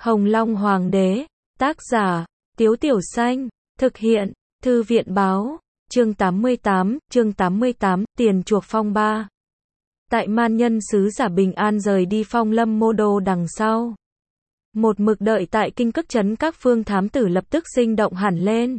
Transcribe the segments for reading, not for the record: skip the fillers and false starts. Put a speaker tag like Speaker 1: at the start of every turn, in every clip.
Speaker 1: Hồng Long Hoàng đế, tác giả, Tiếu Tiểu Xanh, thực hiện, Thư viện báo, chương 88, tiền chuộc phong ba. Tại man nhân sứ giả bình an rời đi Phong Lâm Mô Đô đằng sau. Một mực đợi tại kinh cức trấn các phương thám tử lập tức sinh động hẳn lên.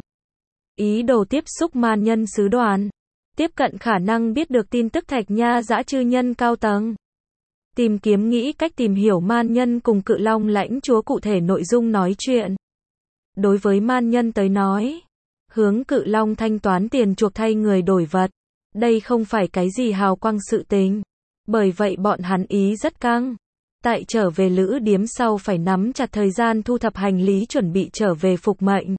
Speaker 1: Ý đồ tiếp xúc man nhân sứ đoàn, tiếp cận khả năng biết được tin tức Thạch Nha dã chư nhân cao tầng. Tìm kiếm nghĩ cách tìm hiểu man nhân cùng Cự Long lãnh chúa cụ thể nội dung nói chuyện. Đối với man nhân tới nói, hướng Cự Long thanh toán tiền chuộc thay người đổi vật, đây không phải cái gì hào quang sự tình. Bởi vậy bọn hắn ý rất căng. Tại trở về lữ điếm sau phải nắm chặt thời gian thu thập hành lý chuẩn bị trở về phục mệnh.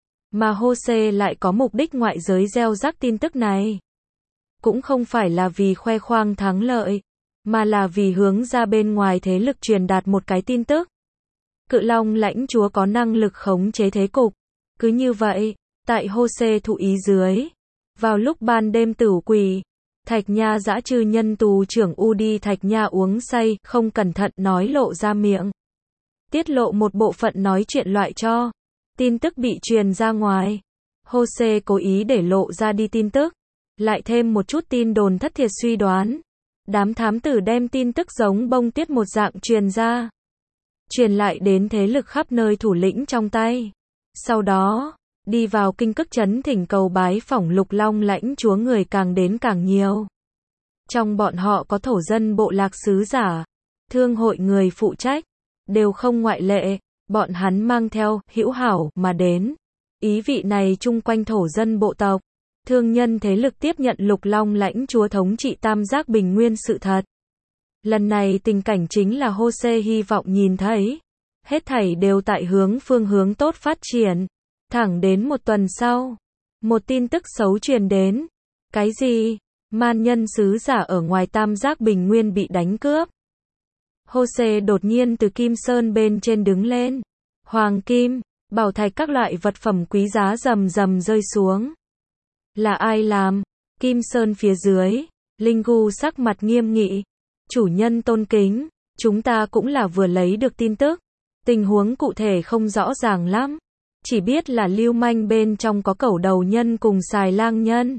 Speaker 1: Mà Jose lại có mục đích ngoại giới gieo rắc tin tức này. Cũng không phải là vì khoe khoang thắng lợi, mà là vì hướng ra bên ngoài thế lực truyền đạt một cái tin tức. Cự Long lãnh chúa có năng lực khống chế thế cục. Cứ như vậy, tại Jose thụ ý dưới, vào lúc ban đêm tử quỷ, Thạch Nha dã chư nhân tù trưởng Udi Thạch Nha uống say, không cẩn thận nói lộ ra miệng. Tiết lộ một bộ phận nói chuyện loại cho. Tin tức bị truyền ra ngoài. Jose cố ý để lộ ra đi tin tức. Lại thêm một chút tin đồn thất thiệt suy đoán. Đám thám tử đem tin tức giống bông tuyết một dạng truyền ra. Truyền lại đến thế lực khắp nơi thủ lĩnh trong tay. Sau đó, đi vào kinh cức trấn thỉnh cầu bái phỏng Lục Long lãnh chúa người càng đến càng nhiều. Trong bọn họ có thổ dân bộ lạc sứ giả, thương hội người phụ trách, đều không ngoại lệ, bọn hắn mang theo hữu hảo mà đến. Ý vị này chung quanh thổ dân bộ tộc, thương nhân thế lực tiếp nhận Lục Long lãnh chúa thống trị tam giác bình nguyên sự thật. Lần này tình cảnh chính là Jose hy vọng nhìn thấy. Hết thảy đều tại phương hướng tốt phát triển. Thẳng đến một tuần sau, một tin tức xấu truyền đến. Cái gì? Man nhân sứ giả ở ngoài tam giác bình nguyên bị đánh cướp. Jose đột nhiên từ Kim Sơn bên trên đứng lên. Hoàng kim, bảo thạch các loại vật phẩm quý giá rầm rầm rơi xuống. Là ai làm? Kim Sơn phía dưới, Linh Gu sắc mặt nghiêm nghị. Chủ nhân tôn kính, chúng ta cũng là vừa lấy được tin tức. Tình huống cụ thể không rõ ràng lắm. Chỉ biết là lưu manh bên trong có cẩu đầu nhân cùng xài lang nhân.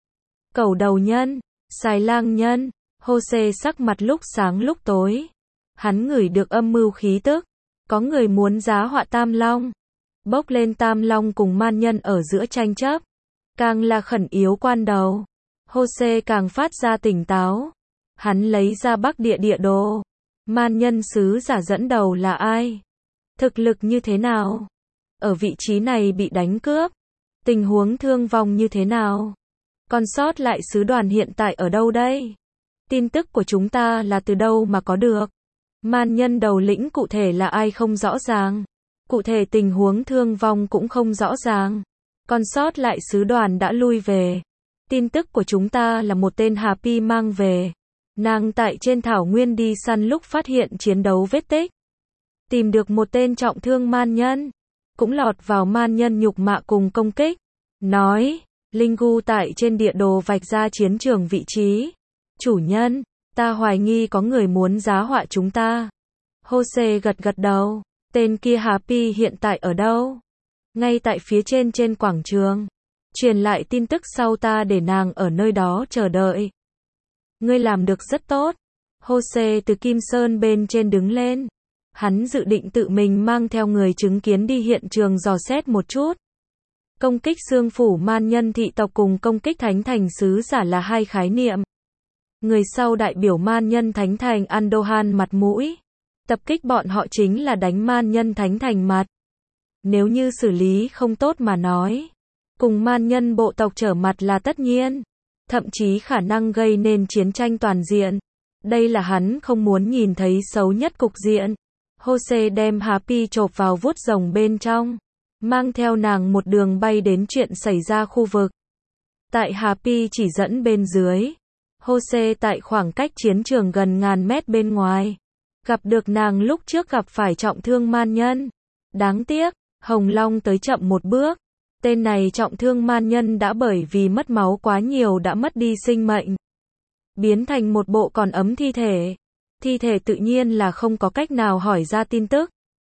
Speaker 1: Cẩu đầu nhân, xài lang nhân, Jose sắc mặt lúc sáng lúc tối. Hắn ngửi được âm mưu khí tức. Có người muốn giá họa Tam Long. Bốc lên Tam Long cùng man nhân ở giữa tranh chấp. Càng là khẩn yếu quan đầu. Jose càng phát ra tỉnh táo. Hắn lấy ra Bắc địa địa đồ. Man nhân sứ giả dẫn đầu là ai? Thực lực như thế nào? Ở vị trí này bị đánh cướp. Tình huống thương vong như thế nào? Còn sót lại sứ đoàn hiện tại ở đâu đây? Tin tức của chúng ta là từ đâu mà có được? Man nhân đầu lĩnh cụ thể là ai không rõ ràng. Cụ thể tình huống thương vong cũng không rõ ràng. Còn sót lại sứ đoàn đã lui về. Tin tức của chúng ta là một tên Hà Pi mang về. Nàng tại trên thảo nguyên đi săn lúc phát hiện chiến đấu vết tích. Tìm được một tên trọng thương man nhân. Cũng lọt vào man nhân nhục mạ cùng công kích. Nói, Linh Gu tại trên địa đồ vạch ra chiến trường vị trí. Chủ nhân, ta hoài nghi có người muốn giá họa chúng ta. Jose gật gật đầu. Tên kia Hà Pi hiện tại ở đâu? Ngay tại phía trên quảng trường. Truyền lại tin tức sau ta để nàng ở nơi đó chờ đợi. Ngươi làm được rất tốt. Jose từ Kim Sơn bên trên đứng lên. Hắn dự định tự mình mang theo người chứng kiến đi hiện trường dò xét một chút. Công kích xương phủ man nhân thị tộc cùng công kích thánh thành sứ giả là hai khái niệm. Người sau đại biểu man nhân thánh thành Andohan mặt mũi. Tập kích bọn họ chính là đánh man nhân thánh thành mặt. Nếu như xử lý không tốt mà nói, cùng man nhân bộ tộc trở mặt là tất nhiên. Thậm chí khả năng gây nên chiến tranh toàn diện. Đây là hắn không muốn nhìn thấy xấu nhất cục diện. Jose đem Hà Pi chộp vào vuốt rồng bên trong. Mang theo nàng một đường bay đến chuyện xảy ra khu vực. Tại Hà Pi chỉ dẫn bên dưới. Jose tại khoảng cách chiến trường gần ngàn mét bên ngoài. Gặp được nàng lúc trước gặp phải trọng thương man nhân. Đáng tiếc, Hồng Long tới chậm một bước. Tên này trọng thương man nhân đã bởi vì mất máu quá nhiều đã mất đi sinh mệnh. Biến thành một bộ còn ấm thi thể. Thi thể tự nhiên là không có cách nào hỏi ra tin tức.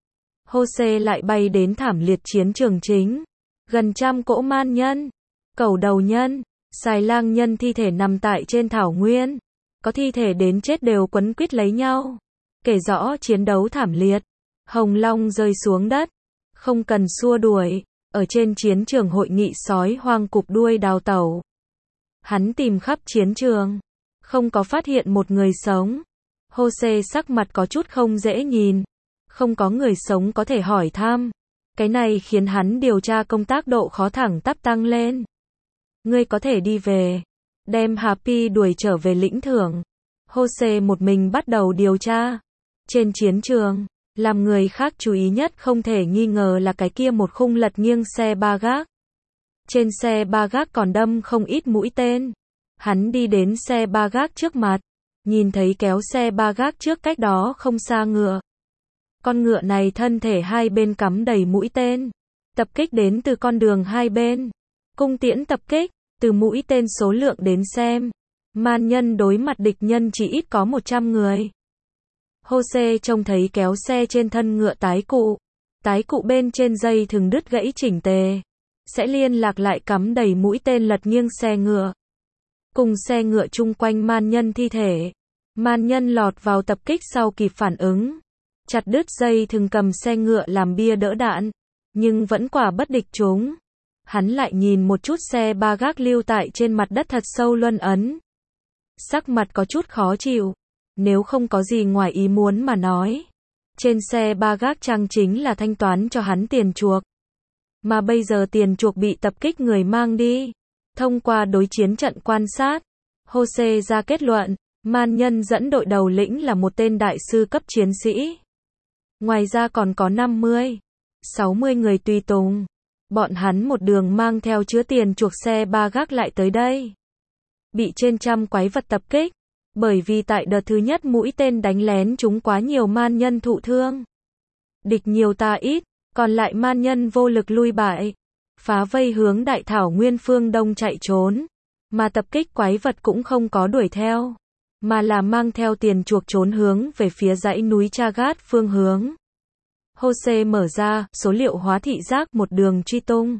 Speaker 1: Jose lại bay đến thảm liệt chiến trường chính. Gần trăm cỗ man nhân, cẩu đầu nhân, xài lang nhân thi thể nằm tại trên thảo nguyên. Có thi thể đến chết đều quấn quýt lấy nhau. Kể rõ chiến đấu thảm liệt. Hồng Long rơi xuống đất. Không cần xua đuổi. Ở trên chiến trường hội nghị sói hoang cụp đuôi đào tẩu. Hắn tìm khắp chiến trường. Không có phát hiện một người sống. Jose sắc mặt có chút không dễ nhìn. Không có người sống có thể hỏi thăm. Cái này khiến hắn điều tra công tác độ khó thẳng tắp tăng lên. Ngươi có thể đi về. Đem Happy đuổi trở về lĩnh thưởng. Jose một mình bắt đầu điều tra. Trên chiến trường, làm người khác chú ý nhất không thể nghi ngờ là cái kia một khung lật nghiêng xe ba gác. Trên xe ba gác còn đâm không ít mũi tên. Hắn đi đến xe ba gác trước mặt. Nhìn thấy kéo xe ba gác trước cách đó không xa ngựa. Con ngựa này thân thể hai bên cắm đầy mũi tên. Tập kích đến từ con đường hai bên. Cung tiễn tập kích, từ mũi tên số lượng đến xem. Man nhân đối mặt địch nhân chỉ ít có 100 người. Jose trông thấy kéo xe trên thân ngựa tái cụ. Tái cụ bên trên dây thừng đứt gãy chỉnh tề. Sẽ liên lạc lại cắm đầy mũi tên lật nghiêng xe ngựa. Cùng xe ngựa chung quanh man nhân thi thể. Man nhân lọt vào tập kích sau kịp phản ứng. Chặt đứt dây thừng cầm xe ngựa làm bia đỡ đạn. Nhưng vẫn quả bất địch chúng. Hắn lại nhìn một chút xe ba gác lưu tại trên mặt đất thật sâu luân ấn. Sắc mặt có chút khó chịu. Nếu không có gì ngoài ý muốn mà nói. Trên xe ba gác trang chính là thanh toán cho hắn tiền chuộc. Mà bây giờ tiền chuộc bị tập kích người mang đi. Thông qua đối chiến trận quan sát, Jose ra kết luận, man nhân dẫn đội đầu lĩnh là một tên đại sư cấp chiến sĩ. Ngoài ra còn có 50, 60 người tùy tùng. Bọn hắn một đường mang theo chứa tiền chuộc xe ba gác lại tới đây. Bị trên trăm quái vật tập kích. Bởi vì tại đợt thứ nhất mũi tên đánh lén chúng quá nhiều man nhân thụ thương. Địch nhiều ta ít, còn lại man nhân vô lực lui bại. Phá vây hướng đại thảo nguyên phương đông chạy trốn. Mà tập kích quái vật cũng không có đuổi theo. Mà là mang theo tiền chuộc trốn hướng về phía dãy núi Chagat phương hướng. Jose mở ra, số liệu hóa thị giác một đường truy tung.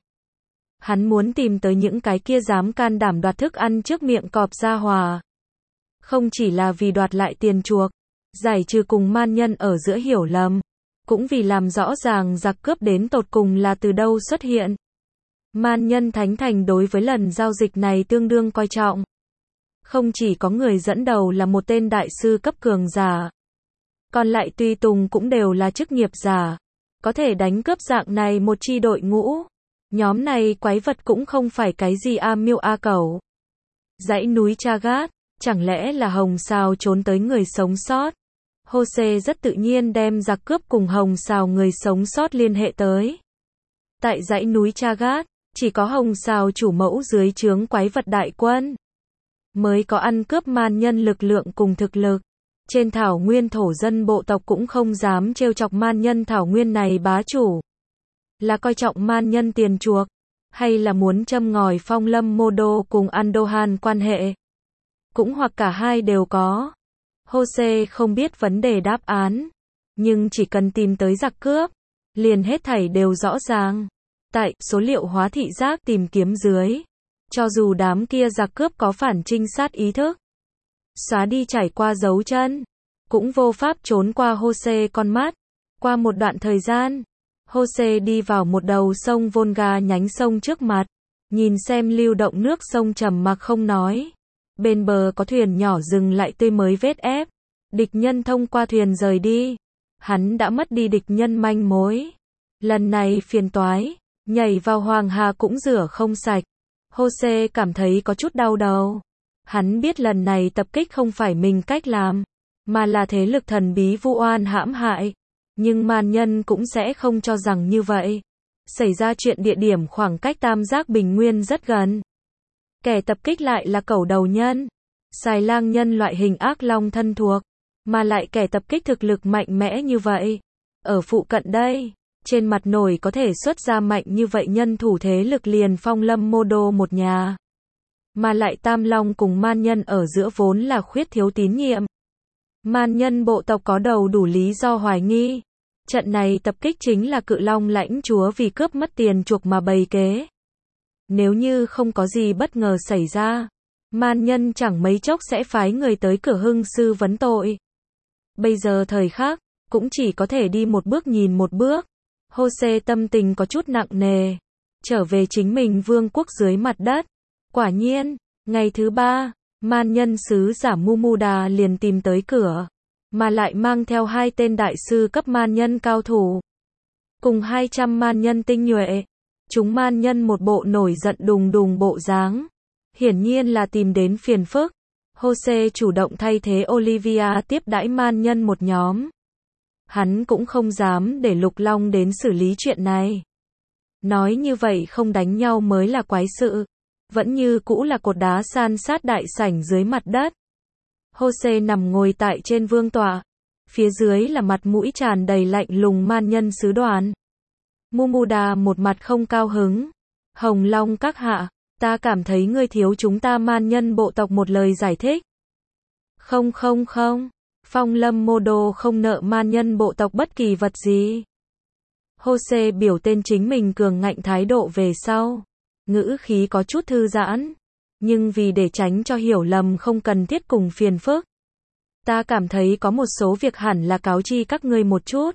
Speaker 1: Hắn muốn tìm tới những cái kia dám can đảm đoạt thức ăn trước miệng cọp gia hòa. Không chỉ là vì đoạt lại tiền chuộc, giải trừ cùng man nhân ở giữa hiểu lầm, cũng vì làm rõ ràng giặc cướp đến tột cùng là từ đâu xuất hiện. Man nhân Thánh Thành đối với lần giao dịch này tương đương coi trọng. Không chỉ có người dẫn đầu là một tên đại sư cấp cường giả, còn lại tùy tùng cũng đều là chức nghiệp giả, có thể đánh cướp dạng này một chi đội ngũ. Nhóm này quái vật cũng không phải cái gì a miêu a cẩu. Dãy núi Chagat, chẳng lẽ là Hồng Sào trốn tới người sống sót? Jose rất tự nhiên đem giặc cướp cùng Hồng Sào người sống sót liên hệ tới. Tại dãy núi Chagat, chỉ có Hồng Sào chủ mẫu dưới trướng quái vật đại quân mới có ăn cướp man nhân lực lượng cùng thực lực. Trên thảo nguyên thổ dân bộ tộc cũng không dám trêu chọc man nhân thảo nguyên này bá chủ. Là coi trọng man nhân tiền chuộc, hay là muốn châm ngòi Phong Lâm Modo cùng Andohan quan hệ? Cũng hoặc cả hai đều có. Jose không biết vấn đề đáp án, nhưng chỉ cần tìm tới giặc cướp, liền hết thảy đều rõ ràng. Tại số liệu hóa thị giác tìm kiếm dưới, cho dù đám kia giặc cướp có phản trinh sát ý thức, xóa đi trải qua dấu chân, cũng vô pháp trốn qua Jose con mắt. Qua một đoạn thời gian, Jose đi vào một đầu sông Volga nhánh sông trước mặt, nhìn xem lưu động nước sông trầm mặc không nói. Bên bờ có thuyền nhỏ dừng lại tươi mới vết ép. Địch nhân thông qua thuyền rời đi. Hắn đã mất đi địch nhân manh mối. Lần này phiền toái, nhảy vào Hoàng Hà cũng rửa không sạch. Jose cảm thấy có chút đau đầu. Hắn biết lần này tập kích không phải mình cách làm, mà là thế lực thần bí vu oan hãm hại. Nhưng man nhân cũng sẽ không cho rằng như vậy. Xảy ra chuyện địa điểm khoảng cách Tam Giác Bình Nguyên rất gần. Kẻ tập kích lại là cẩu đầu nhân, xài lang nhân loại hình ác long thân thuộc, mà lại kẻ tập kích thực lực mạnh mẽ như vậy. Ở phụ cận đây, trên mặt nổi có thể xuất ra mạnh như vậy nhân thủ thế lực liền Phong Lâm Modo một nhà. Mà lại Tam Long cùng man nhân ở giữa vốn là khuyết thiếu tín nhiệm. Man nhân bộ tộc có đầu đủ lý do hoài nghi. Trận này tập kích chính là Cự Long lãnh chúa vì cướp mất tiền chuộc mà bày kế. Nếu như không có gì bất ngờ xảy ra, man nhân chẳng mấy chốc sẽ phái người tới Cửa Hưng Sư vấn tội. Bây giờ thời khắc, cũng chỉ có thể đi một bước nhìn một bước. Jose tâm tình có chút nặng nề, trở về chính mình vương quốc dưới mặt đất. Quả nhiên, ngày thứ 3, man nhân sứ giả Mumuda liền tìm tới cửa, mà lại mang theo 2 tên đại sư cấp man nhân cao thủ, cùng 200 man nhân tinh nhuệ. Chúng man nhân một bộ nổi giận đùng đùng bộ dáng, hiển nhiên là tìm đến phiền phức. Jose chủ động thay thế Olivia tiếp đãi man nhân một nhóm. Hắn cũng không dám để Lục Long đến xử lý chuyện này. Nói như vậy không đánh nhau mới là quái sự. Vẫn như cũ là cột đá san sát đại sảnh dưới mặt đất. Jose nằm ngồi tại trên vương tọa. Phía dưới là mặt mũi tràn đầy lạnh lùng man nhân sứ đoàn. Mumuda một mặt không cao hứng. Hồng Long các hạ, ta cảm thấy ngươi thiếu chúng ta man nhân bộ tộc một lời giải thích. Không, Phong Lâm Mô Đô không nợ man nhân bộ tộc bất kỳ vật gì. Jose biểu tên chính mình cường ngạnh thái độ về sau. Ngữ khí có chút thư giãn. Nhưng vì để tránh cho hiểu lầm không cần thiết cùng phiền phức, ta cảm thấy có một số việc hẳn là cáo chi các ngươi một chút.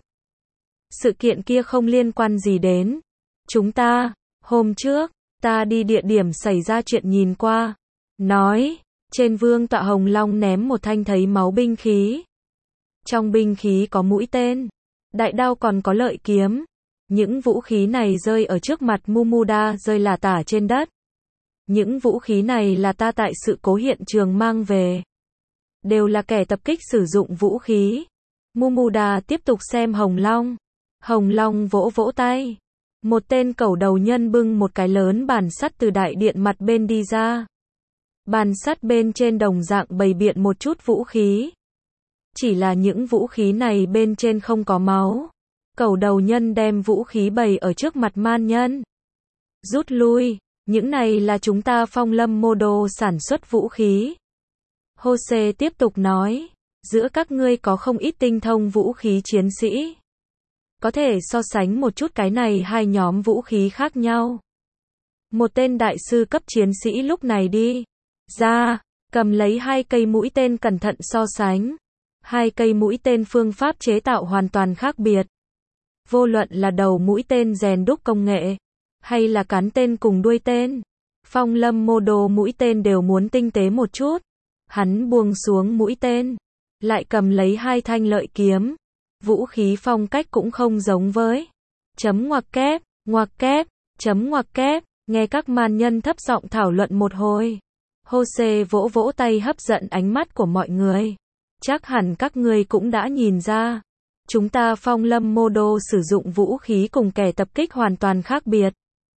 Speaker 1: Sự kiện kia không liên quan gì đến chúng ta. Hôm trước, ta đi địa điểm xảy ra chuyện nhìn qua. Nói, trên vương tọa Hồng Long ném một thanh thấy máu binh khí. Trong binh khí có mũi tên, đại đao còn có lợi kiếm. Những vũ khí này rơi ở trước mặt Mumuda rơi lả tả trên đất. Những vũ khí này là ta tại sự cố hiện trường mang về. Đều là kẻ tập kích sử dụng vũ khí. Mumuda tiếp tục xem Hồng Long. Hồng Long vỗ vỗ tay. Một tên cẩu đầu nhân bưng một cái lớn bàn sắt từ đại điện mặt bên đi ra. Bàn sắt bên trên đồng dạng bày biện một chút vũ khí. Chỉ là những vũ khí này bên trên không có máu. Cẩu đầu nhân đem vũ khí bày ở trước mặt man nhân. Rút lui, những này là chúng ta Phong Lâm Mô Đô sản xuất vũ khí. Jose tiếp tục nói, giữa các ngươi có không ít tinh thông vũ khí chiến sĩ. Có thể so sánh một chút cái này hai nhóm vũ khí khác nhau. Một tên đại sư cấp chiến sĩ lúc này đi ra, cầm lấy 2 cây mũi tên cẩn thận so sánh. 2 cây mũi tên phương pháp chế tạo hoàn toàn khác biệt. Vô luận là đầu mũi tên rèn đúc công nghệ, hay là cán tên cùng đuôi tên, Phong Lâm Mô Đô mũi tên đều muốn tinh tế một chút. Hắn buông xuống mũi tên, lại cầm lấy 2 thanh lợi kiếm. Vũ khí phong cách cũng không giống với ngoặc kép, ngoặc kép, nghe các man nhân thấp giọng thảo luận một hồi. Jose vỗ vỗ tay hấp dẫn ánh mắt của mọi người. Chắc hẳn các ngươi cũng đã nhìn ra. Chúng ta Phong Lâm Mô Đô sử dụng vũ khí cùng kẻ tập kích hoàn toàn khác biệt.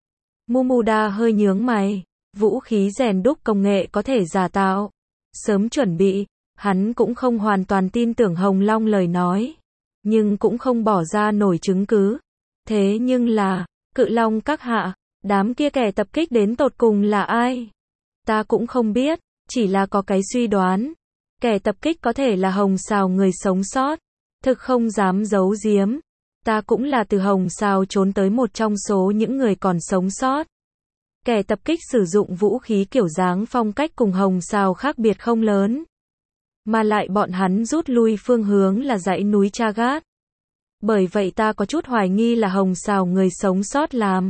Speaker 1: Mumuda hơi nhướng mày. Vũ khí rèn đúc công nghệ có thể giả tạo. Sớm chuẩn bị. Hắn cũng không hoàn toàn tin tưởng Hồng Long lời nói. Nhưng cũng không bỏ ra nổi chứng cứ. Thế nhưng là, Cự Long các hạ, đám kia kẻ tập kích đến tột cùng là ai? Ta cũng không biết, chỉ là có cái suy đoán. Kẻ tập kích có thể là Hồng Sào người sống sót. Thực không dám giấu giếm. Ta cũng là từ Hồng Sào trốn tới một trong số những người còn sống sót. Kẻ tập kích sử dụng vũ khí kiểu dáng phong cách cùng Hồng Sào khác biệt không lớn. Mà lại bọn hắn rút lui phương hướng là dãy núi Chagat. Bởi vậy ta có chút hoài nghi là Hồng Sào người sống sót làm.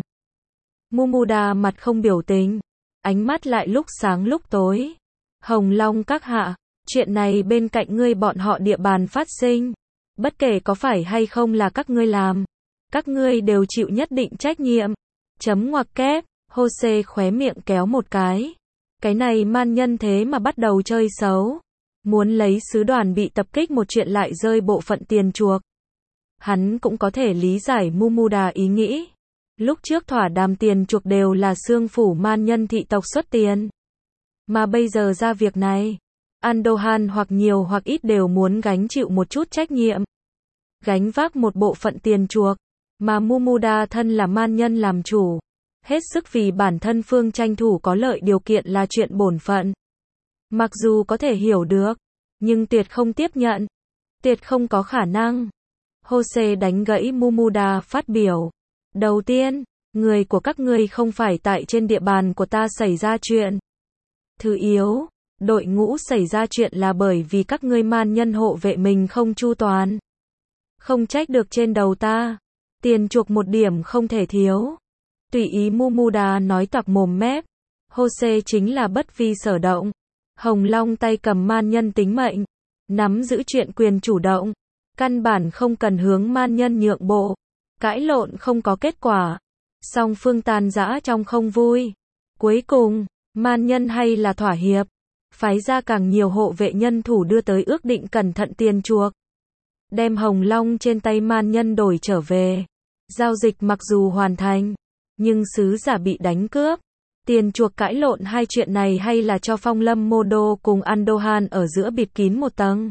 Speaker 1: Mumuda mặt không biểu tình. Ánh mắt lại lúc sáng lúc tối. Hồng Long các hạ, chuyện này bên cạnh ngươi bọn họ địa bàn phát sinh. Bất kể có phải hay không là các ngươi làm. Các ngươi đều chịu nhất định trách nhiệm. Ngoặc kép, Jose khóe miệng kéo một cái. Cái này man nhân thế mà bắt đầu chơi xấu. Muốn lấy sứ đoàn bị tập kích một chuyện lại rơi bộ phận tiền chuộc. Hắn cũng có thể lý giải Mumuda ý nghĩ. Lúc trước thỏa đàm tiền chuộc đều là xương phủ man nhân thị tộc xuất tiền. Mà bây giờ ra việc này, Andohan hoặc nhiều hoặc ít đều muốn gánh chịu một chút trách nhiệm. Gánh vác một bộ phận tiền chuộc, mà Mumuda thân là man nhân làm chủ. Hết sức vì bản thân phương tranh thủ có lợi điều kiện là chuyện bổn phận. Mặc dù có thể hiểu được, nhưng tuyệt không tiếp nhận. Tuyệt không có khả năng. Jose đánh gãy Mumuda phát biểu. Đầu tiên, người của các ngươi không phải tại trên địa bàn của ta xảy ra chuyện. Thứ yếu, đội ngũ xảy ra chuyện là bởi vì các ngươi man nhân hộ vệ mình không chu toàn. Không trách được trên đầu ta. Tiền chuộc một điểm không thể thiếu. Tùy ý Mumuda nói toạc mồm mép. Jose chính là bất vi sở động. Hồng Long tay cầm man nhân tính mệnh. Nắm giữ chuyện quyền chủ động. Căn bản không cần hướng man nhân nhượng bộ. Cãi lộn không có kết quả. Song phương tan rã trong không vui. Cuối cùng, man nhân hay là thỏa hiệp. Phái ra càng nhiều hộ vệ nhân thủ đưa tới ước định cẩn thận tiền chuộc. Đem Hồng Long trên tay man nhân đổi trở về. Giao dịch mặc dù hoàn thành, nhưng sứ giả bị đánh cướp. Tiền chuộc cãi lộn hai chuyện này hay là cho Phong Lâm Mô Đô cùng Andohan ở giữa bịt kín một tầng.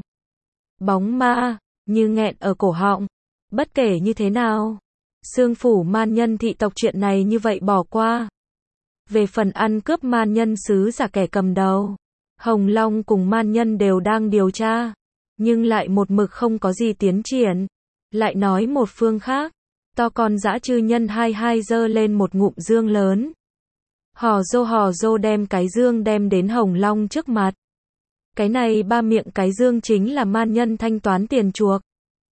Speaker 1: Bóng ma, như nghẹn ở cổ họng. Bất kể như thế nào, Xương phủ man nhân thị tộc chuyện này như vậy bỏ qua. Về phần ăn cướp man nhân sứ giả kẻ cầm đầu, Hồng Long cùng man nhân đều đang điều tra, nhưng lại một mực không có gì tiến triển. Lại nói một phương khác, to con dã chư nhân 22 giơ lên một ngụm dương lớn. Hò rô đem cái dương đem đến Hồng Long trước mặt. Cái này ba miệng cái dương chính là man nhân thanh toán tiền chuộc.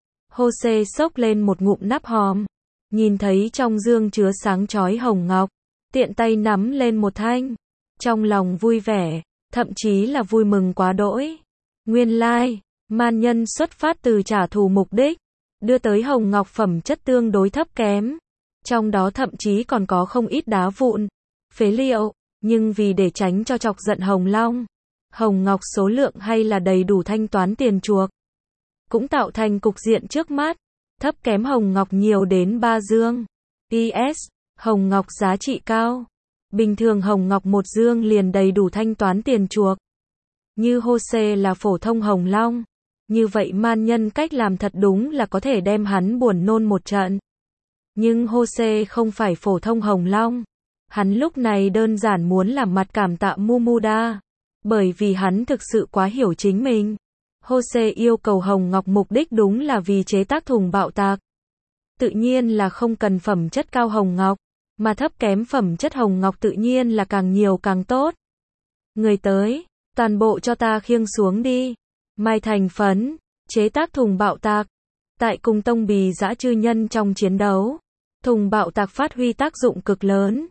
Speaker 1: Jose xốc lên một ngụm nắp hòm, nhìn thấy trong dương chứa sáng chói hồng ngọc, tiện tay nắm lên một thanh, trong lòng vui vẻ, thậm chí là vui mừng quá đỗi. Nguyên lai, man nhân xuất phát từ trả thù mục đích, đưa tới hồng ngọc phẩm chất tương đối thấp kém, trong đó thậm chí còn có không ít đá vụn, phế liệu, nhưng vì để tránh cho chọc giận Hồng Long, hồng ngọc số lượng hay là đầy đủ thanh toán tiền chuộc. Cũng tạo thành cục diện trước mắt, thấp kém hồng ngọc nhiều đến 3 dương. PS, hồng ngọc giá trị cao. Bình thường hồng ngọc một dương liền đầy đủ thanh toán tiền chuộc. Như Jose là phổ thông hồng long, như vậy man nhân cách làm thật đúng là có thể đem hắn buồn nôn một trận. Nhưng Jose không phải phổ thông hồng long. Hắn lúc này đơn giản muốn làm mặt cảm tạ Mumuda, bởi vì hắn thực sự quá hiểu chính mình. Jose yêu cầu hồng ngọc mục đích đúng là vì chế tác thùng bạo tạc. Tự nhiên là không cần phẩm chất cao hồng ngọc, mà thấp kém phẩm chất hồng ngọc tự nhiên là càng nhiều càng tốt. Người tới, toàn bộ cho ta khiêng xuống đi. Mai thành phấn, chế tác thùng bạo tạc. Tại cùng tông bì dã chư nhân trong chiến đấu, thùng bạo tạc phát huy tác dụng cực lớn.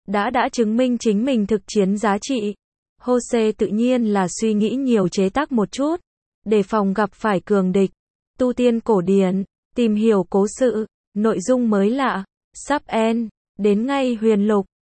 Speaker 1: Đã chứng minh chính mình thực chiến giá trị. Jose tự nhiên là suy nghĩ nhiều chế tác một chút, để phòng gặp phải cường địch. Tu tiên cổ điển, tìm hiểu cố sự, nội dung mới lạ, sub en, đến ngay huyền lục.